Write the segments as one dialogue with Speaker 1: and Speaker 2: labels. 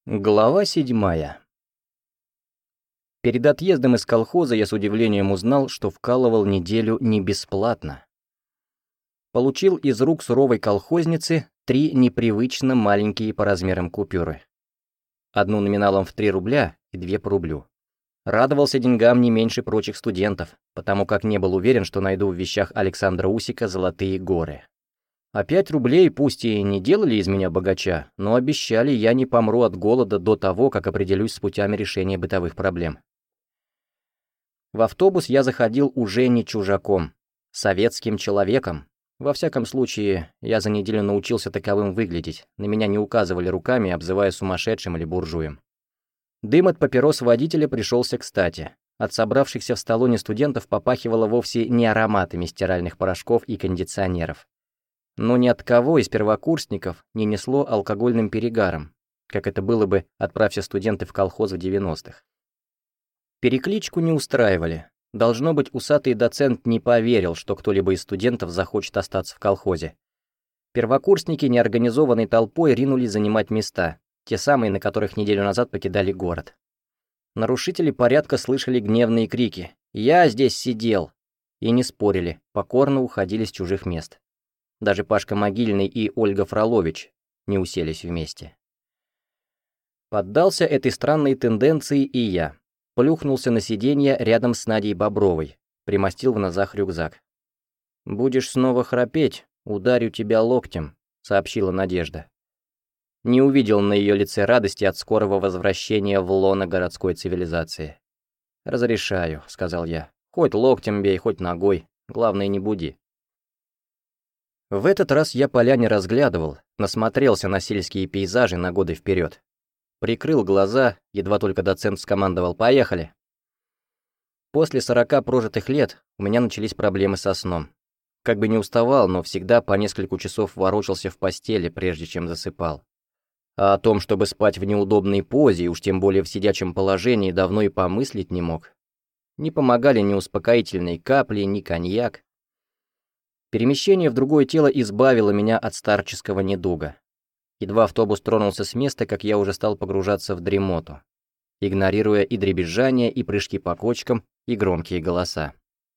Speaker 1: Глава 7. Перед отъездом из колхоза я с удивлением узнал, что вкалывал неделю не бесплатно. Получил из рук суровой колхозницы 3 непривычно маленькие по размерам купюры. Одну номиналом в 3 рубля и 2 по рублю. Радовался деньгам не меньше прочих студентов, потому как не был уверен, что найду в вещах Александра Усика золотые горы. А 5 рублей пусть и не делали из меня богача, но обещали, я не помру от голода до того, как определюсь с путями решения бытовых проблем. В автобус я заходил уже не чужаком, советским человеком. Во всяком случае, я за неделю научился таковым выглядеть, на меня не указывали руками, обзывая сумасшедшим или буржуем. Дым от папирос водителя пришелся кстати. От собравшихся в столоне студентов попахивало вовсе не ароматами стиральных порошков и кондиционеров. Но ни от кого из первокурсников не несло алкогольным перегаром, как это было бы, отправься студенты в колхоз в 90-х. Перекличку не устраивали. Должно быть, усатый доцент не поверил, что кто-либо из студентов захочет остаться в колхозе. Первокурсники неорганизованной толпой ринулись занимать места, те самые, на которых неделю назад покидали город. Нарушители порядка слышали гневные крики «Я здесь сидел!» и не спорили, покорно уходили с чужих мест. Даже Пашка Могильный и Ольга Фролович не уселись вместе. Поддался этой странной тенденции и я. Плюхнулся на сиденье рядом с Надей Бобровой, примостил в нозах рюкзак. «Будешь снова храпеть, ударю тебя локтем», — сообщила Надежда. Не увидел на ее лице радости от скорого возвращения в лоно городской цивилизации. «Разрешаю», — сказал я. «Хоть локтем бей, хоть ногой, главное, не буди». В этот раз я поля не разглядывал, насмотрелся на сельские пейзажи на годы вперед. Прикрыл глаза, едва только доцент скомандовал «Поехали!». После 40 прожитых лет у меня начались проблемы со сном. Как бы не уставал, но всегда по несколько часов ворочался в постели, прежде чем засыпал. А о том, чтобы спать в неудобной позе, и уж тем более в сидячем положении, давно и помыслить не мог. Не помогали ни успокоительные капли, ни коньяк. Перемещение в другое тело избавило меня от старческого недуга. Едва автобус тронулся с места, как я уже стал погружаться в дремоту, игнорируя и дребезжание, и прыжки по кочкам, и громкие голоса.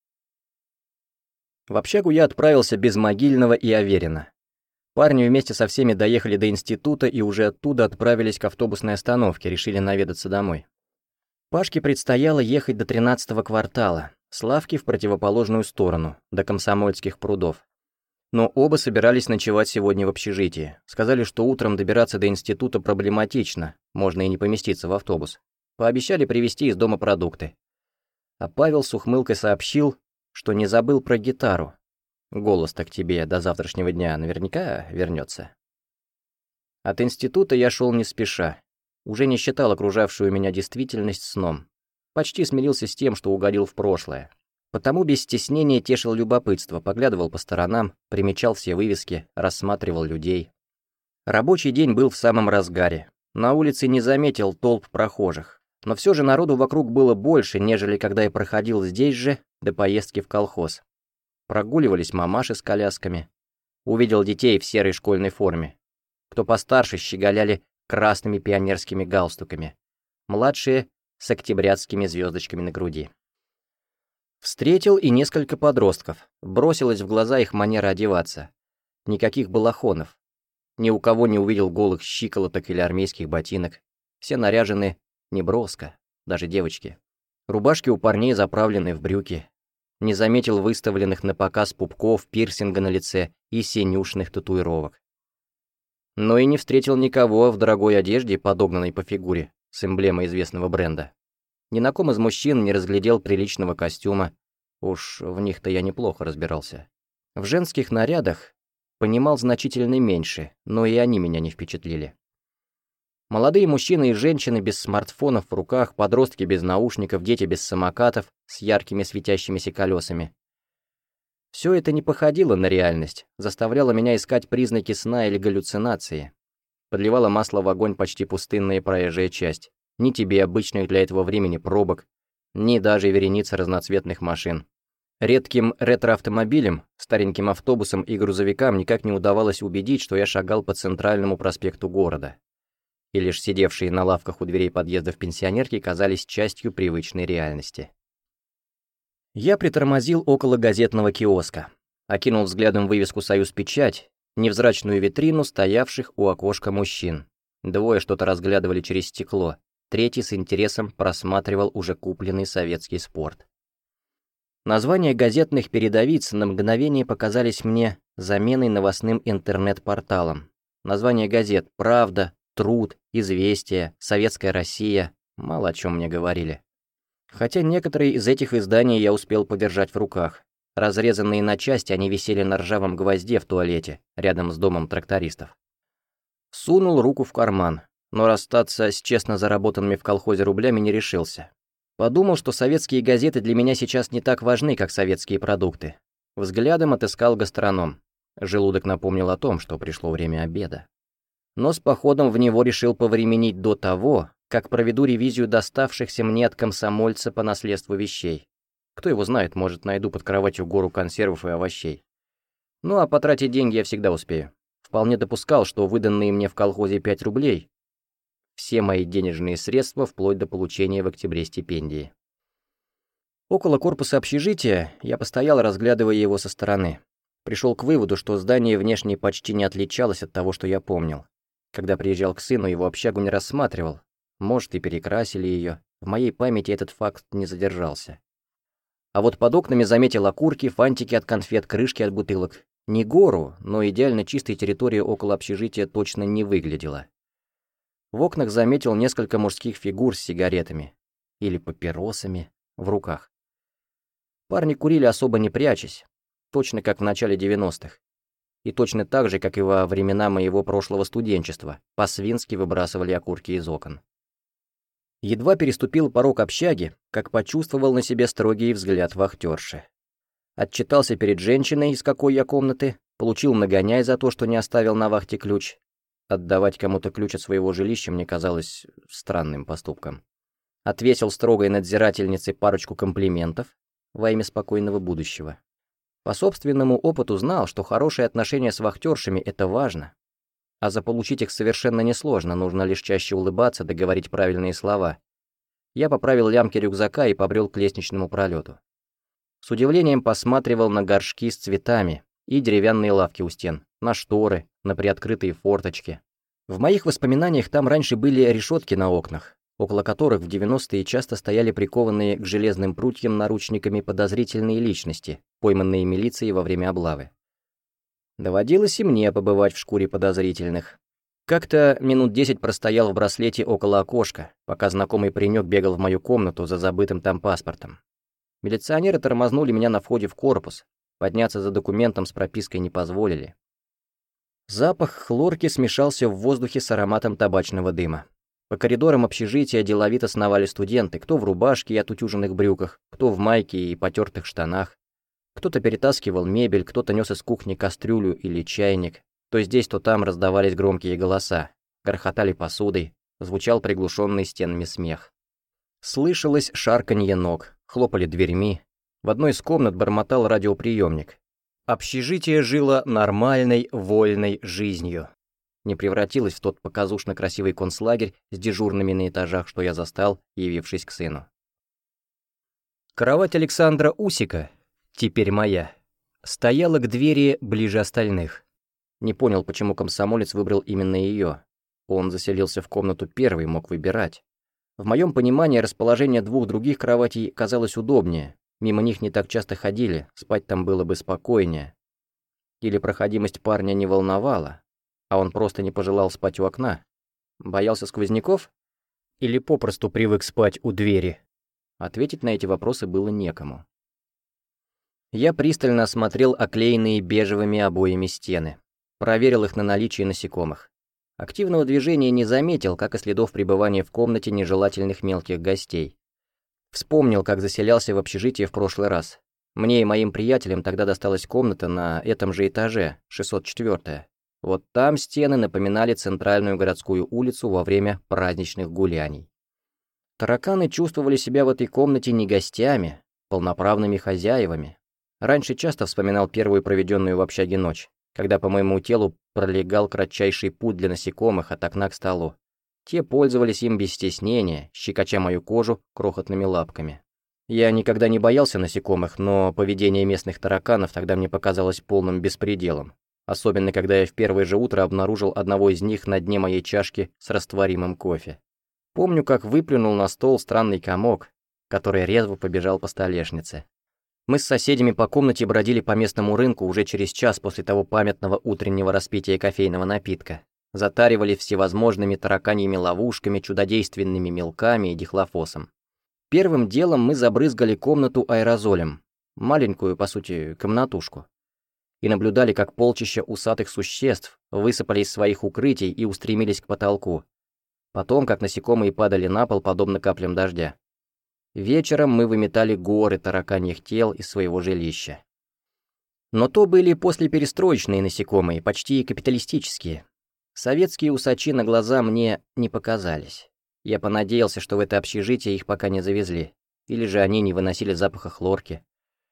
Speaker 1: В общагу я отправился без Могильного и Аверина. Парни вместе со всеми доехали до института и уже оттуда отправились к автобусной остановке, решили наведаться домой. Пашке предстояло ехать до 13-го квартала, Славке в противоположную сторону, до Комсомольских прудов. Но оба собирались ночевать сегодня в общежитии. Сказали, что утром добираться до института проблематично, можно и не поместиться в автобус. Пообещали привезти из дома продукты. А Павел с ухмылкой сообщил, что не забыл про гитару. Голос-то к тебе до завтрашнего дня наверняка вернется. От института я шел не спеша. Уже не считал окружавшую меня действительность сном. Почти смирился с тем, что угодил в прошлое. Потому без стеснения тешил любопытство, поглядывал по сторонам, примечал все вывески, рассматривал людей. Рабочий день был в самом разгаре. На улице не заметил толп прохожих. Но все же народу вокруг было больше, нежели когда я проходил здесь же до поездки в колхоз. Прогуливались мамаши с колясками. Увидел детей в серой школьной форме. Кто постарше щеголяли красными пионерскими галстуками. Младшие — с октябрятскими звездочками на груди. Встретил и несколько подростков. Бросилась в глаза их манера одеваться. Никаких балахонов. Ни у кого не увидел голых щиколоток или армейских ботинок. Все наряжены неброско, даже девочки. Рубашки у парней заправлены в брюки. Не заметил выставленных на показ пупков, пирсинга на лице и синюшных татуировок. Но и не встретил никого в дорогой одежде, подогнанной по фигуре, с эмблемой известного бренда. Ни на ком из мужчин не разглядел приличного костюма, уж в них-то я неплохо разбирался. В женских нарядах понимал значительно меньше, но и они меня не впечатлили. Молодые мужчины и женщины без смартфонов в руках, подростки без наушников, дети без самокатов с яркими светящимися колесами. Все это не походило на реальность, заставляло меня искать признаки сна или галлюцинации. Подливала масло в огонь почти пустынная проезжая часть. Ни тебе обычных для этого времени пробок, ни даже вереницы разноцветных машин. Редким ретро-автомобилям, стареньким автобусам и грузовикам никак не удавалось убедить, что я шагал по центральному проспекту города. и лишь сидевшие на лавках у дверей подъездов пенсионерки казались частью привычной реальности. Я притормозил около газетного киоска, окинул взглядом вывеску «Союзпечать», невзрачную витрину стоявших у окошка мужчин. Двое что-то разглядывали через стекло, третий с интересом просматривал уже купленный советский спорт. Названия газетных передовиц на мгновение показались мне заменой новостным интернет-порталам. Названия газет «Правда», «Труд», «Известия», «Советская Россия» мало о чем мне говорили. Хотя некоторые из этих изданий я успел подержать в руках. Разрезанные на части, они висели на ржавом гвозде в туалете, рядом с домом трактористов. Сунул руку в карман, но расстаться с честно заработанными в колхозе рублями не решился. Подумал, что советские газеты для меня сейчас не так важны, как советские продукты. Взглядом отыскал гастроном. Желудок напомнил о том, что пришло время обеда. Но с походом в него решил повременить до того, как проведу ревизию доставшихся мне от комсомольца по наследству вещей. Кто его знает, может, найду под кроватью гору консервов и овощей. Ну а потратить деньги я всегда успею. Вполне допускал, что выданные мне в колхозе 5 рублей — все мои денежные средства вплоть до получения в октябре стипендии. Около корпуса общежития я постоял, разглядывая его со стороны. Пришел к выводу, что здание внешне почти не отличалось от того, что я помнил. Когда приезжал к сыну, его общагу не рассматривал. Может, и перекрасили ее. В моей памяти этот факт не задержался. А вот под окнами заметил окурки, фантики от конфет, крышки от бутылок. Не гору, но идеально чистой территории около общежития точно не выглядела. В окнах заметил несколько мужских фигур с сигаретами или папиросами в руках. Парни курили особо не прячась, точно как в начале 90-х. И точно так же, как и во времена моего прошлого студенчества, по-свински выбрасывали окурки из окон. Едва переступил порог общаги, как почувствовал на себе строгий взгляд вахтерши. Отчитался перед женщиной, из какой я комнаты, получил нагоняй за то, что не оставил на вахте ключ. Отдавать кому-то ключ от своего жилища мне казалось странным поступком. Отвесил строгой надзирательнице парочку комплиментов во имя спокойного будущего. По собственному опыту знал, что хорошие отношения с вахтершами — это важно. А заполучить их совершенно несложно, нужно лишь чаще улыбаться да говорить правильные слова. Я поправил лямки рюкзака и побрел к лестничному пролету. С удивлением посматривал на горшки с цветами и деревянные лавки у стен, на шторы, на приоткрытые форточки. В моих воспоминаниях там раньше были решетки на окнах, около которых в 90-е часто стояли прикованные к железным прутьям наручниками подозрительные личности, пойманные милицией во время облавы. Доводилось и мне побывать в шкуре подозрительных. Как-то минут 10 простоял в браслете около окошка, пока знакомый паренек бегал в мою комнату за забытым там паспортом. Милиционеры тормознули меня на входе в корпус, подняться за документом с пропиской не позволили. Запах хлорки смешался в воздухе с ароматом табачного дыма. По коридорам общежития деловито сновали студенты, кто в рубашке и отутюженных брюках, кто в майке и потертых штанах. Кто-то перетаскивал мебель, кто-то нес из кухни кастрюлю или чайник. То здесь, то там раздавались громкие голоса, грохотали посудой, звучал приглушенный стенами смех. Слышалось шарканье ног, хлопали дверьми. В одной из комнат бормотал радиоприемник. Общежитие жило нормальной, вольной жизнью. Не превратилось в тот показушно красивый концлагерь с дежурными на этажах, что я застал, явившись к сыну. Кровать Александра Усика, теперь моя, стояла к двери ближе остальных. Не понял, почему комсомолец выбрал именно ее. Он заселился в комнату первый, мог выбирать. В моем понимании расположение двух других кроватей казалось удобнее. Мимо них не так часто ходили, спать там было бы спокойнее. Или проходимость парня не волновала, а он просто не пожелал спать у окна. Боялся сквозняков? Или попросту привык спать у двери? Ответить на эти вопросы было некому. Я пристально осмотрел оклеенные бежевыми обоями стены. Проверил их на наличие насекомых. Активного движения не заметил, как и следов пребывания в комнате нежелательных мелких гостей. Вспомнил, как заселялся в общежитие в прошлый раз. Мне и моим приятелям тогда досталась комната на этом же этаже, 604-я. Вот там стены напоминали центральную городскую улицу во время праздничных гуляний. Тараканы чувствовали себя в этой комнате не гостями, полноправными хозяевами. Раньше часто вспоминал первую проведенную в общаге ночь, когда по моему телу пролегал кратчайший путь для насекомых от окна к столу. Те пользовались им без стеснения, щекоча мою кожу крохотными лапками. Я никогда не боялся насекомых, но поведение местных тараканов тогда мне показалось полным беспределом. Особенно, когда я в первое же утро обнаружил одного из них на дне моей чашки с растворимым кофе. Помню, как выплюнул на стол странный комок, который резво побежал по столешнице. Мы с соседями по комнате бродили по местному рынку уже через час после того памятного утреннего распития кофейного напитка. Затаривали всевозможными тараканьими ловушками, чудодейственными мелками и дихлофосом. Первым делом мы забрызгали комнату аэрозолем, маленькую, по сути, комнатушку, и наблюдали, как полчища усатых существ высыпали из своих укрытий и устремились к потолку. Потом, как насекомые падали на пол, подобно каплям дождя. Вечером мы выметали горы тараканьих тел из своего жилища. Но то были послеперестроечные насекомые, почти капиталистические. Советские усачи на глаза мне не показались. Я понадеялся, что в это общежитие их пока не завезли, или же они не выносили запаха хлорки.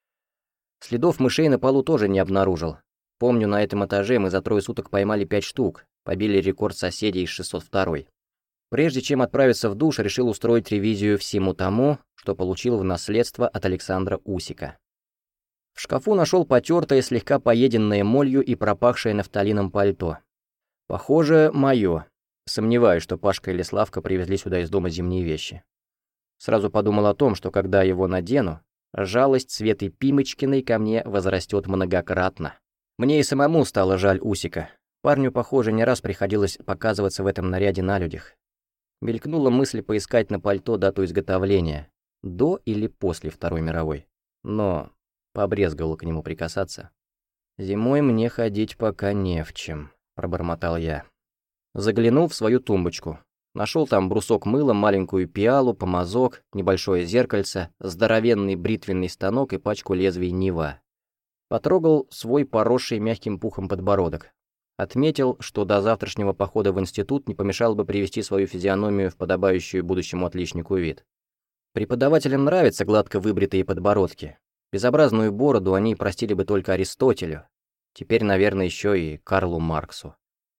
Speaker 1: Следов мышей на полу тоже не обнаружил. Помню, на этом этаже мы за 3 суток поймали 5 штук, побили рекорд соседей из 602-й. Прежде чем отправиться в душ, решил устроить ревизию всему тому, что получил в наследство от Александра Усика. В шкафу нашел потертое, слегка поеденное молью и пропахшее нафталином пальто. Похоже, мое. Сомневаюсь, что Пашка или Славка привезли сюда из дома зимние вещи. Сразу подумал о том, что когда его надену, жалость Светы Пимочкиной ко мне возрастет многократно. Мне и самому стало жаль Усика. Парню, похоже, не раз приходилось показываться в этом наряде на людях. Мелькнула мысль поискать на пальто дату изготовления, до или после Второй мировой. Но побрезговал к нему прикасаться. «Зимой мне ходить пока не в чем», — пробормотал я. Заглянул в свою тумбочку. Нашел там брусок мыла, маленькую пиалу, помазок, небольшое зеркальце, здоровенный бритвенный станок и пачку лезвий Нива. Потрогал свой поросший мягким пухом подбородок. Отметил, что до завтрашнего похода в институт не помешало бы привести свою физиономию в подобающую будущему отличнику вид. Преподавателям нравятся гладко выбритые подбородки. Безобразную бороду они простили бы только Аристотелю. Теперь, наверное, еще и Карлу Марксу.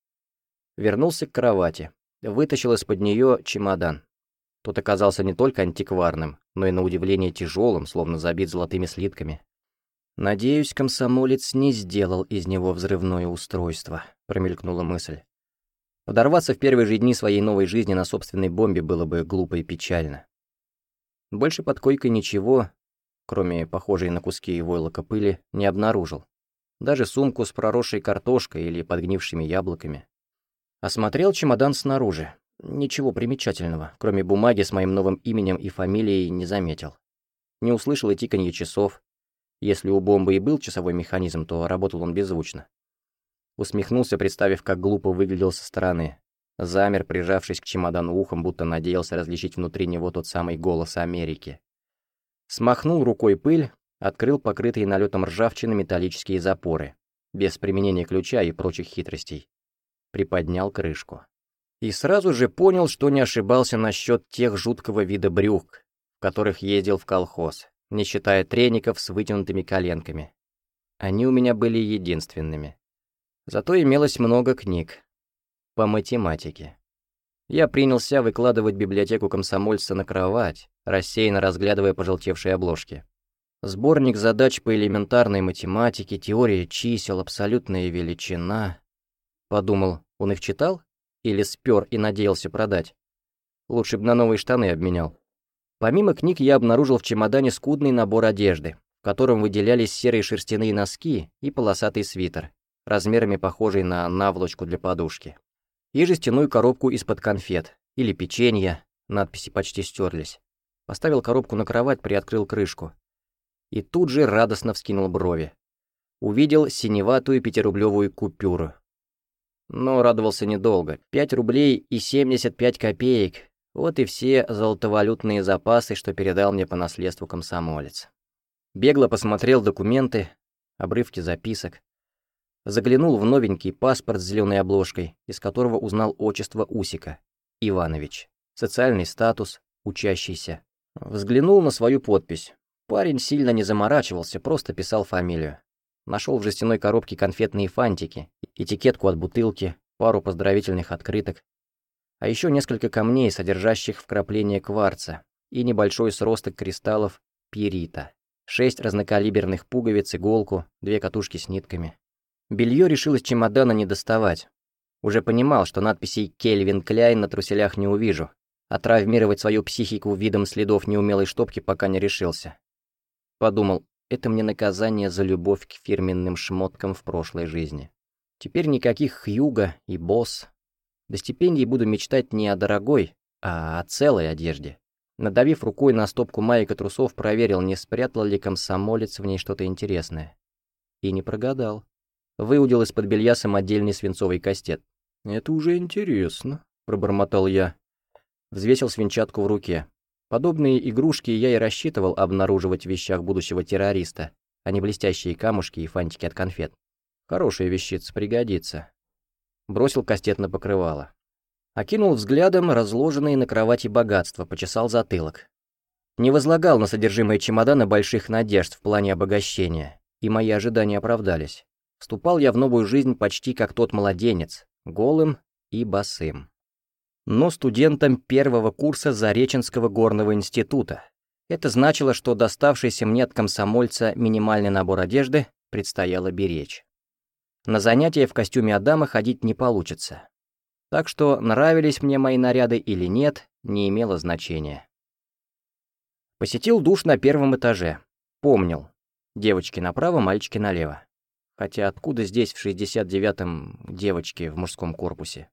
Speaker 1: Вернулся к кровати. Вытащил из-под нее чемодан. Тот оказался не только антикварным, но и на удивление тяжелым, словно забит золотыми слитками. «Надеюсь, комсомолец не сделал из него взрывное устройство», — промелькнула мысль. Подорваться в первые же дни своей новой жизни на собственной бомбе было бы глупо и печально. Больше под койкой ничего, кроме похожей на куски войлока пыли, не обнаружил. Даже сумку с проросшей картошкой или подгнившими яблоками. Осмотрел чемодан снаружи. Ничего примечательного, кроме бумаги с моим новым именем и фамилией, не заметил. Не услышал и тиканье часов. Если у бомбы и был часовой механизм, то работал он беззвучно. Усмехнулся, представив, как глупо выглядел со стороны. Замер, прижавшись к чемодану ухом, будто надеялся различить внутри него тот самый голос Америки. Смахнул рукой пыль, открыл покрытые налетом ржавчины металлические запоры, без применения ключа и прочих хитростей. Приподнял крышку. И сразу же понял, что не ошибался насчет тех жуткого вида брюк, в которых ездил в колхоз, не считая треников с вытянутыми коленками. Они у меня были единственными. Зато имелось много книг. По математике. Я принялся выкладывать библиотеку комсомольца на кровать, рассеянно разглядывая пожелтевшие обложки. Сборник задач по элементарной математике, теория чисел, абсолютная величина. Подумал, он их читал? Или спер и надеялся продать? Лучше бы на новые штаны обменял. Помимо книг я обнаружил в чемодане скудный набор одежды, в котором выделялись серые шерстяные носки и полосатый свитер, размерами похожий на наволочку для подушки. И жестяную коробку из-под конфет или печенья, надписи почти стерлись. Поставил коробку на кровать, приоткрыл крышку. И тут же радостно вскинул брови. Увидел синеватую 5-рублевую купюру. Но радовался недолго. 5 рублей и 75 копеек. Вот и все золотовалютные запасы, что передал мне по наследству комсомолец. Бегло посмотрел документы, обрывки записок. Заглянул в новенький паспорт с зеленой обложкой, из которого узнал отчество Усика. Иванович. Социальный статус, учащийся. Взглянул на свою подпись. Парень сильно не заморачивался, просто писал фамилию. Нашел в жестяной коробке конфетные фантики, этикетку от бутылки, пару поздравительных открыток. А еще несколько камней, содержащих вкрапления кварца, и небольшой сросток кристаллов пирита, 6 разнокалиберных пуговиц, иголку, 2 катушки с нитками. Белье решил из чемодана не доставать. Уже понимал, что надписей «Кельвин Кляйн» на труселях не увижу, а травмировать свою психику видом следов неумелой штопки пока не решился. Подумал, это мне наказание за любовь к фирменным шмоткам в прошлой жизни. Теперь никаких Хьюго и Босс. До стипендии буду мечтать не о дорогой, а о целой одежде. Надавив рукой на стопку маек и трусов, проверил, не спрятал ли комсомолец в ней что-то интересное. И не прогадал. Выудил из-под белья самодельный свинцовый кастет. «Это уже интересно», — пробормотал я. Взвесил свинчатку в руке. Подобные игрушки я и рассчитывал обнаруживать в вещах будущего террориста, а не блестящие камушки и фантики от конфет. Хорошая вещица, пригодится. Бросил кастет на покрывало. Окинул взглядом разложенные на кровати богатства, почесал затылок. Не возлагал на содержимое чемодана больших надежд в плане обогащения, и мои ожидания оправдались. Вступал я в новую жизнь почти как тот младенец, голым и босым. Но студентом первого курса Зареченского горного института. Это значило, что доставшийся мне от комсомольца минимальный набор одежды предстояло беречь. На занятия в костюме Адама ходить не получится. Так что нравились мне мои наряды или нет, не имело значения. Посетил душ на первом этаже. Помнил. Девочки направо, мальчики налево. Хотя откуда здесь в 69-м девочки в мужском корпусе?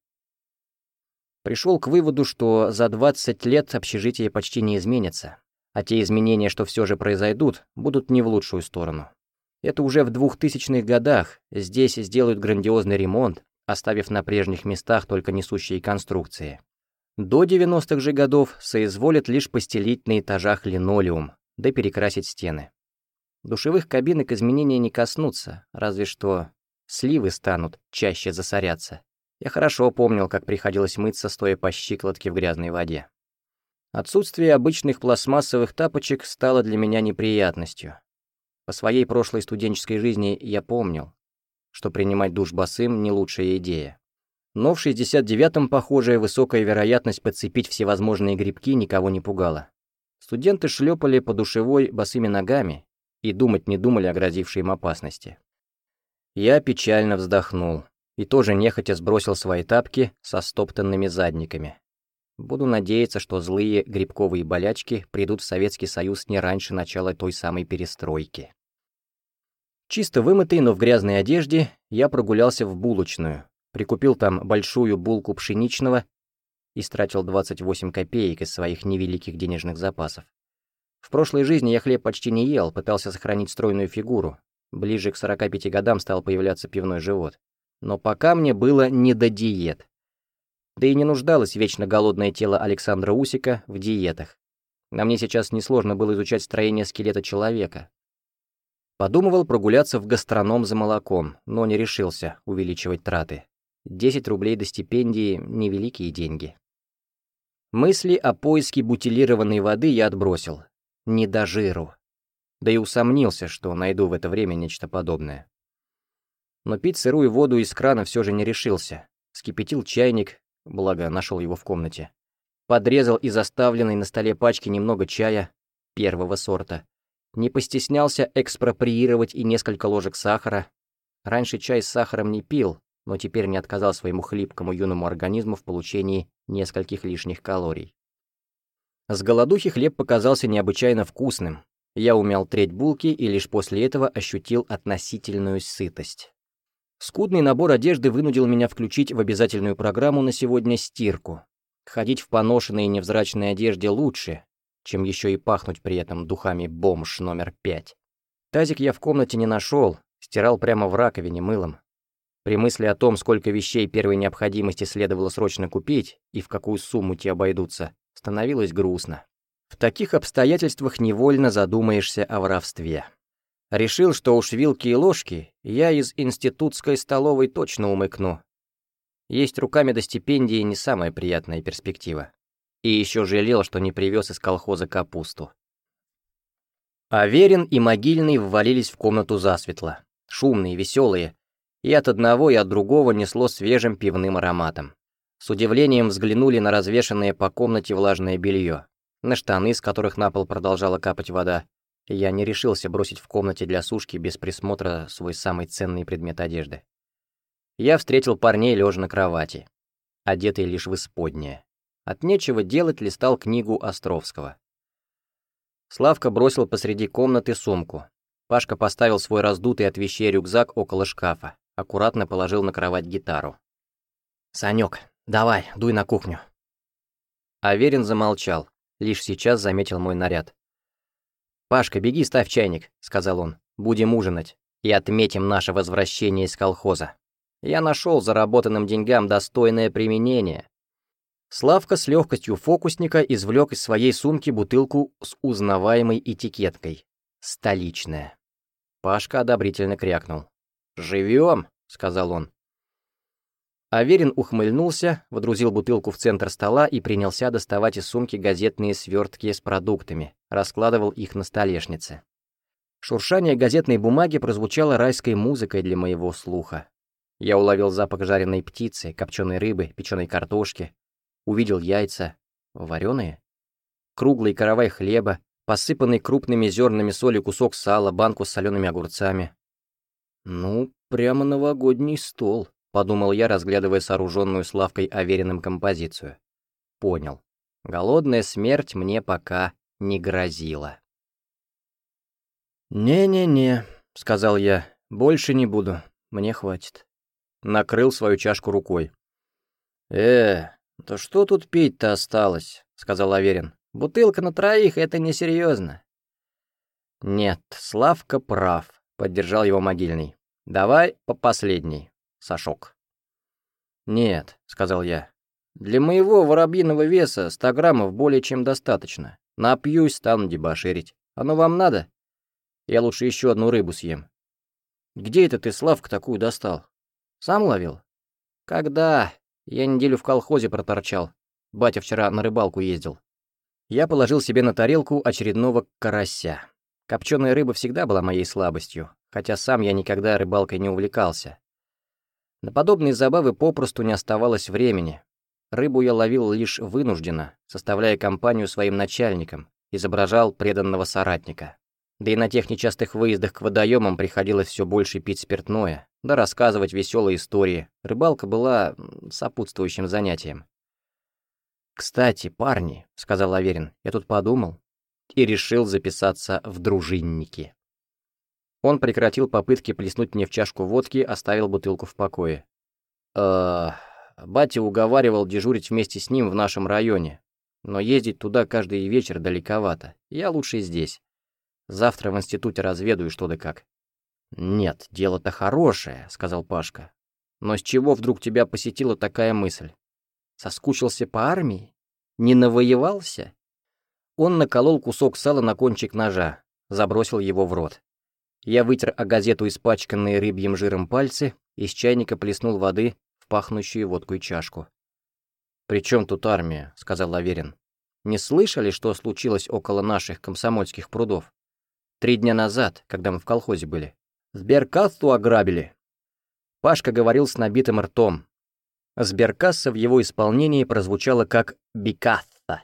Speaker 1: Пришел к выводу, что за 20 лет общежитие почти не изменится, а те изменения, что все же произойдут, будут не в лучшую сторону. Это уже в 2000-х годах здесь сделают грандиозный ремонт, оставив на прежних местах только несущие конструкции. До 90-х же годов соизволят лишь постелить на этажах линолеум, да перекрасить стены. Душевых кабинок изменения не коснутся, разве что сливы станут чаще засоряться. Я хорошо помнил, как приходилось мыться, стоя по щиколотке в грязной воде. Отсутствие обычных пластмассовых тапочек стало для меня неприятностью. По своей прошлой студенческой жизни я помнил, что принимать душ босым — не лучшая идея. Но в 69-м, похожая высокая вероятность подцепить всевозможные грибки никого не пугала. Студенты шлепали по душевой босыми ногами и думать не думали о грозившей им опасности. Я печально вздохнул и тоже нехотя сбросил свои тапки со стоптанными задниками. Буду надеяться, что злые грибковые болячки придут в Советский Союз не раньше начала той самой перестройки. Чисто вымытый, но в грязной одежде, я прогулялся в булочную, прикупил там большую булку пшеничного и стратил 28 копеек из своих невеликих денежных запасов. В прошлой жизни я хлеб почти не ел, пытался сохранить стройную фигуру. Ближе к 45 годам стал появляться пивной живот. Но пока мне было не до диет. Да и не нуждалось вечно голодное тело Александра Усика в диетах. На мне сейчас несложно было изучать строение скелета человека. Подумывал прогуляться в гастроном за молоком, но не решился увеличивать траты. 10 рублей до стипендии — невеликие деньги. Мысли о поиске бутилированной воды я отбросил. Не до жиру. Да и усомнился, что найду в это время нечто подобное. Но пить сырую воду из крана все же не решился. Вскипятил чайник, благо нашел его в комнате. Подрезал из оставленной на столе пачки немного чая первого сорта. Не постеснялся экспроприировать и несколько ложек сахара. Раньше чай с сахаром не пил, но теперь не отказал своему хлипкому юному организму в получении нескольких лишних калорий. С голодухи хлеб показался необычайно вкусным. Я умял треть булки и лишь после этого ощутил относительную сытость. Скудный набор одежды вынудил меня включить в обязательную программу на сегодня стирку. Ходить в поношенной и невзрачной одежде лучше, чем еще и пахнуть при этом духами бомж номер 5. Тазик я в комнате не нашел, стирал прямо в раковине мылом. При мысли о том, сколько вещей первой необходимости следовало срочно купить и в какую сумму те обойдутся, становилось грустно. В таких обстоятельствах невольно задумаешься о воровстве. Решил, что уж вилки и ложки я из институтской столовой точно умыкну. Есть руками до стипендии не самая приятная перспектива. И еще жалел, что не привез из колхоза капусту. Аверин и Могильный ввалились в комнату засветло. Шумные, веселые. И от одного, и от другого несло свежим пивным ароматом. С удивлением взглянули на развешанное по комнате влажное белье, на штаны, с которых на пол продолжала капать вода. Я не решился бросить в комнате для сушки без присмотра свой самый ценный предмет одежды. Я встретил парней лежа на кровати, одетые лишь в исподнее. От нечего делать листал книгу Островского. Славка бросил посреди комнаты сумку. Пашка поставил свой раздутый от вещей рюкзак около шкафа, аккуратно положил на кровать гитару. «Санёк, давай, дуй на кухню». Аверин замолчал, лишь сейчас заметил мой наряд. «Пашка, беги, ставь чайник», — сказал он. «Будем ужинать и отметим наше возвращение из колхоза. Я нашел заработанным деньгам достойное применение». Славка с легкостью фокусника извлек из своей сумки бутылку с узнаваемой этикеткой. «Столичная». Пашка одобрительно крякнул. «Живем», — сказал он. Аверин ухмыльнулся, водрузил бутылку в центр стола и принялся доставать из сумки газетные свертки с продуктами, раскладывал их на столешнице. Шуршание газетной бумаги прозвучало райской музыкой для моего слуха. Я уловил запах жареной птицы, копченой рыбы, печеной картошки, увидел яйца, вареные, круглый каравай хлеба, посыпанный крупными зернами соли кусок сала, банку с солеными огурцами. «Ну, прямо новогодний стол», — подумал я, разглядывая сооруженную Славкой Авериным композицию. Понял. Голодная смерть мне пока не грозила. «Не-не-не», — сказал я, — «больше не буду, мне хватит». Накрыл свою чашку рукой. Да что тут пить-то осталось?» — сказал Аверин. «Бутылка на троих — это несерьезно». «Нет, Славка прав», — поддержал его Могильный. «Давай по последней, Сашок». «Нет», — сказал я. «Для моего воробьиного веса 100 граммов более чем достаточно. Напьюсь, стану дебоширить. Оно вам надо? Я лучше еще одну рыбу съем». «Где это ты, Славка, такую достал? Сам ловил?» «Когда? Я неделю в колхозе проторчал. Батя вчера на рыбалку ездил». Я положил себе на тарелку очередного карася. Копченая рыба всегда была моей слабостью, хотя сам я никогда рыбалкой не увлекался. На подобные забавы попросту не оставалось времени. Рыбу я ловил лишь вынужденно, составляя компанию своим начальникам, изображал преданного соратника. Да и на тех нечастых выездах к водоемам приходилось все больше пить спиртное, да рассказывать веселые истории. Рыбалка была сопутствующим занятием. «Кстати, парни», — сказал Аверин, — «я тут подумал и решил записаться в дружинники». Он прекратил попытки плеснуть мне в чашку водки, оставил бутылку в покое. Батя уговаривал дежурить вместе с ним в нашем районе, но ездить туда каждый вечер далековато. Я лучше здесь. Завтра в институте разведаю, что да как». «Нет, дело-то хорошее», — сказал Пашка. «Но с чего вдруг тебя посетила такая мысль? Соскучился по армии? Не навоевался?» Он наколол кусок сала на кончик ножа, забросил его в рот. Я вытер о газету испачканные рыбьим жиром пальцы, из чайника плеснул воды в пахнущую водкой чашку. «При чем тут армия?» — сказал Аверин. «Не слышали, что случилось около наших комсомольских прудов? 3 дня назад, когда мы в колхозе были. Сберкассу ограбили». Пашка говорил с набитым ртом. Сберкасса в его исполнении прозвучала как «бикасса».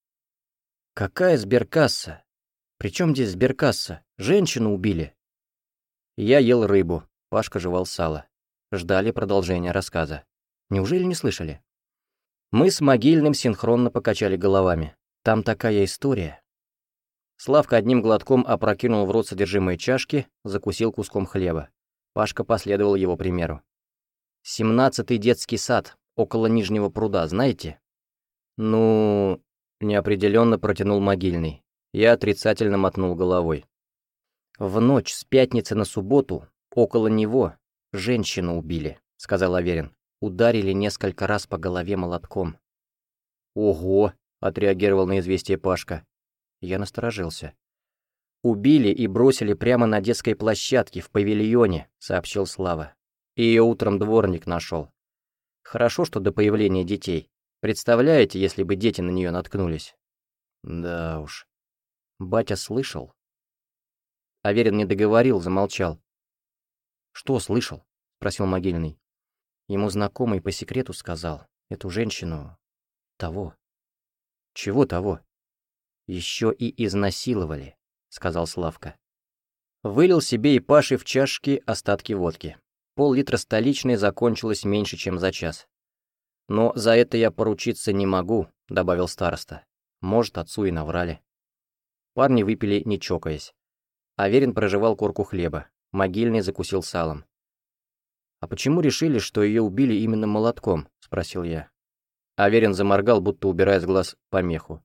Speaker 1: «Какая сберкасса? Причем здесь сберкасса? Женщину убили». Я ел рыбу, Пашка жевал сало. Ждали продолжения рассказа. Неужели не слышали? Мы с Могильным синхронно покачали головами. Там такая история. Славка одним глотком опрокинул в рот содержимое чашки, закусил куском хлеба. Пашка последовал его примеру. 17-й детский сад, около Нижнего пруда, знаете? «Ну...» — неопределенно протянул Могильный. Я отрицательно мотнул головой. «В ночь с пятницы на субботу около него женщину убили», — сказал Аверин. «Ударили несколько раз по голове молотком». «Ого!» — отреагировал на известие Пашка. Я насторожился. «Убили и бросили прямо на детской площадке в павильоне», — сообщил Слава. «Ее утром дворник нашел. Хорошо, что до появления детей. Представляете, если бы дети на нее наткнулись?» «Да уж». «Батя слышал?» Аверин не договорил, замолчал. «Что слышал?» — спросил Могильный. Ему знакомый по секрету сказал. Эту женщину... того. Чего того? Еще и изнасиловали, сказал Славка. Вылил себе и Паше в чашки остатки водки. Пол-литра столичной закончилось меньше, чем за час. «Но за это я поручиться не могу», — добавил староста. «Может, отцу и наврали». Парни выпили, не чокаясь. Аверин прожевал корку хлеба. Могильный закусил салом. «А почему решили, что ее убили именно молотком?» — спросил я. Аверин заморгал, будто убирая с глаз помеху.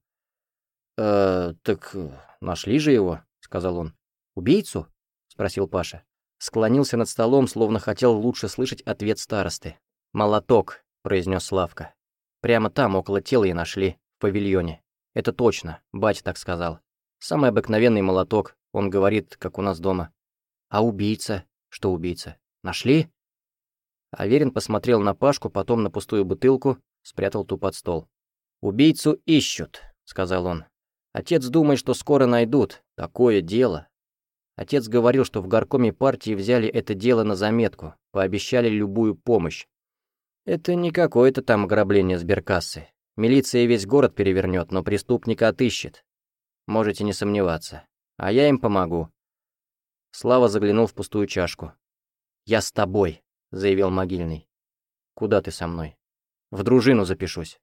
Speaker 1: Так нашли же его», — сказал он. «Убийцу?» — спросил Паша. Склонился над столом, словно хотел лучше слышать ответ старосты. «Молоток», — произнес Славка. «Прямо там, около тела, и нашли, в павильоне. Это точно, батя так сказал. Самый обыкновенный молоток, он говорит, как у нас дома. А убийца? Что убийца? Нашли?» Аверин посмотрел на Пашку, потом на пустую бутылку, спрятал ту под стол. «Убийцу ищут», — сказал он. «Отец думает, что скоро найдут. Такое дело». Отец говорил, что в горкоме партии взяли это дело на заметку, пообещали любую помощь. Это не какое-то там ограбление сберкассы. Милиция весь город перевернет, но преступника отыщет. Можете не сомневаться. А я им помогу. Слава заглянул в пустую чашку. «Я с тобой», — заявил Могильный. «Куда ты со мной?» «В дружину запишусь».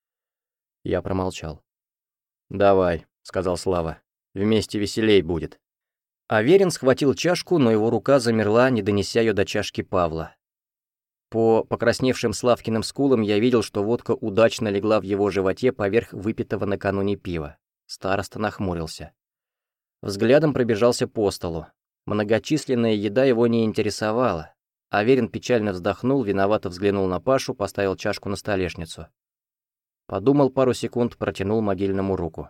Speaker 1: Я промолчал. «Давай», — сказал Слава. «Вместе веселей будет». Аверин схватил чашку, но его рука замерла, не донеся ее до чашки Павла. По покрасневшим Славкиным скулам я видел, что водка удачно легла в его животе поверх выпитого накануне пива. Староста нахмурился. Взглядом пробежался по столу. Многочисленная еда его не интересовала. Аверин печально вздохнул, виновато взглянул на Пашу, поставил чашку на столешницу. Подумал пару секунд, протянул Могильному руку.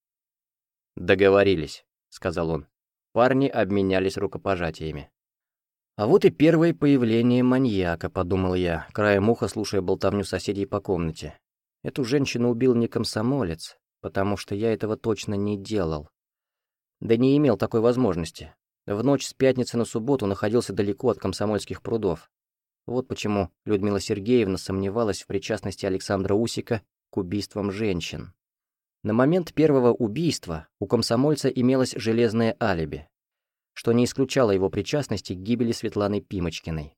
Speaker 1: «Договорились», — сказал он. Парни обменялись рукопожатиями. «А вот и первое появление маньяка», — подумал я, краем уха слушая болтовню соседей по комнате. «Эту женщину убил не комсомолец, потому что я этого точно не делал. Да не имел такой возможности. В ночь с пятницы на субботу находился далеко от Комсомольских прудов. Вот почему Людмила Сергеевна сомневалась в причастности Александра Усика к убийствам женщин. На момент первого убийства у комсомольца имелось железное алиби, что не исключало его причастности к гибели Светланы Пимочкиной.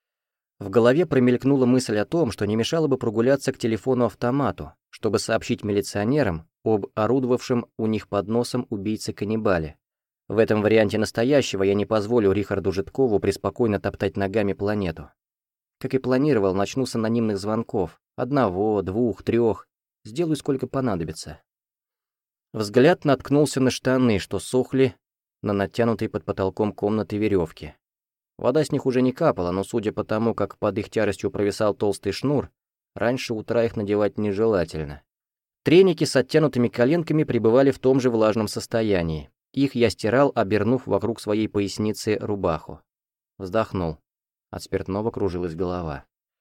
Speaker 1: В голове промелькнула мысль о том, что не мешало бы прогуляться к телефону-автомату, чтобы сообщить милиционерам об орудовавшем у них под носом убийце-каннибале. В этом варианте настоящего я не позволю Рихарду Житкову преспокойно топтать ногами планету. Как и планировал, начну с анонимных звонков. 1, 2, 3. Сделаю, сколько понадобится. Взгляд наткнулся на штаны, что сохли на натянутой под потолком комнаты веревке. Вода с них уже не капала, но судя по тому, как под их тяжестью провисал толстый шнур, раньше утра их надевать нежелательно. Треники с оттянутыми коленками пребывали в том же влажном состоянии. Их я стирал, обернув вокруг своей поясницы рубаху. Вздохнул. От спиртного кружилась голова.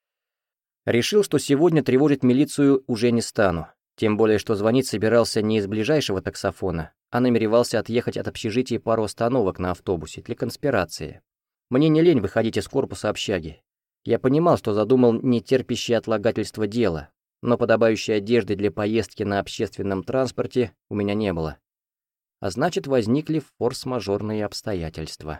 Speaker 1: Решил, что сегодня тревожить милицию уже не стану. Тем более, что звонить собирался не из ближайшего таксофона, а намеревался отъехать от общежития пару остановок на автобусе для конспирации. Мне не лень выходить из корпуса общаги. Я понимал, что задумал нетерпящее отлагательство дело, но подобающей одежды для поездки на общественном транспорте у меня не было. А значит, возникли форс-мажорные обстоятельства.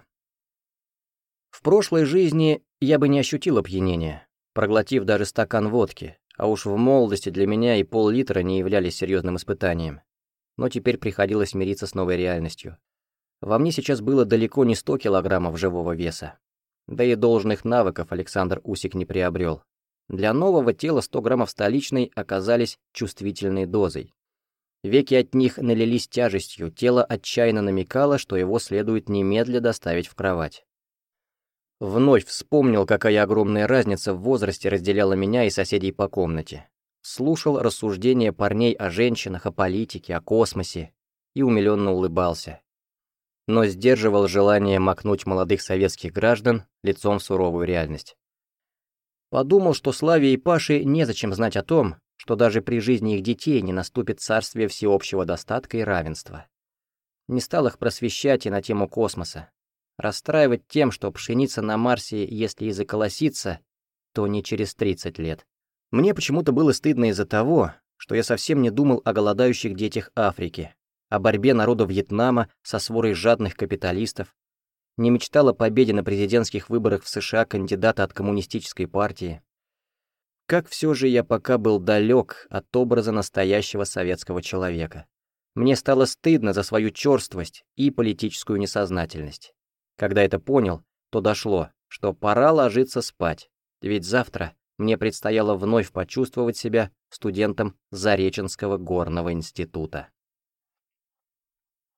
Speaker 1: В прошлой жизни я бы не ощутил опьянения, проглотив даже стакан водки, а уж в молодости для меня и пол-литра не являлись серьезным испытанием. Но теперь приходилось мириться с новой реальностью. Во мне сейчас было далеко не 100 килограммов живого веса. Да и должных навыков Александр Усик не приобрел. Для нового тела 100 граммов столичной оказались чувствительной дозой. Веки от них налились тяжестью, тело отчаянно намекало, что его следует немедля доставить в кровать. Вновь вспомнил, какая огромная разница в возрасте разделяла меня и соседей по комнате. Слушал рассуждения парней о женщинах, о политике, о космосе и умилённо улыбался. Но сдерживал желание макнуть молодых советских граждан лицом в суровую реальность. Подумал, что Славе и Паше незачем знать о том, что даже при жизни их детей не наступит царствие всеобщего достатка и равенства. Не стал их просвещать и на тему космоса. Расстраивать тем, что пшеница на Марсе, если и заколосится, то не через 30 лет, Мне почему-то было стыдно из-за того, что я совсем не думал о голодающих детях Африки, о борьбе народа Вьетнама со сворой жадных капиталистов, не мечтал о победе на президентских выборах в США кандидата от коммунистической партии. Как все же я пока был далек от образа настоящего советского человека. Мне стало стыдно за свою черствость и политическую несознательность. Когда это понял, то дошло, что пора ложиться спать, ведь завтра мне предстояло вновь почувствовать себя студентом Зареченского горного института.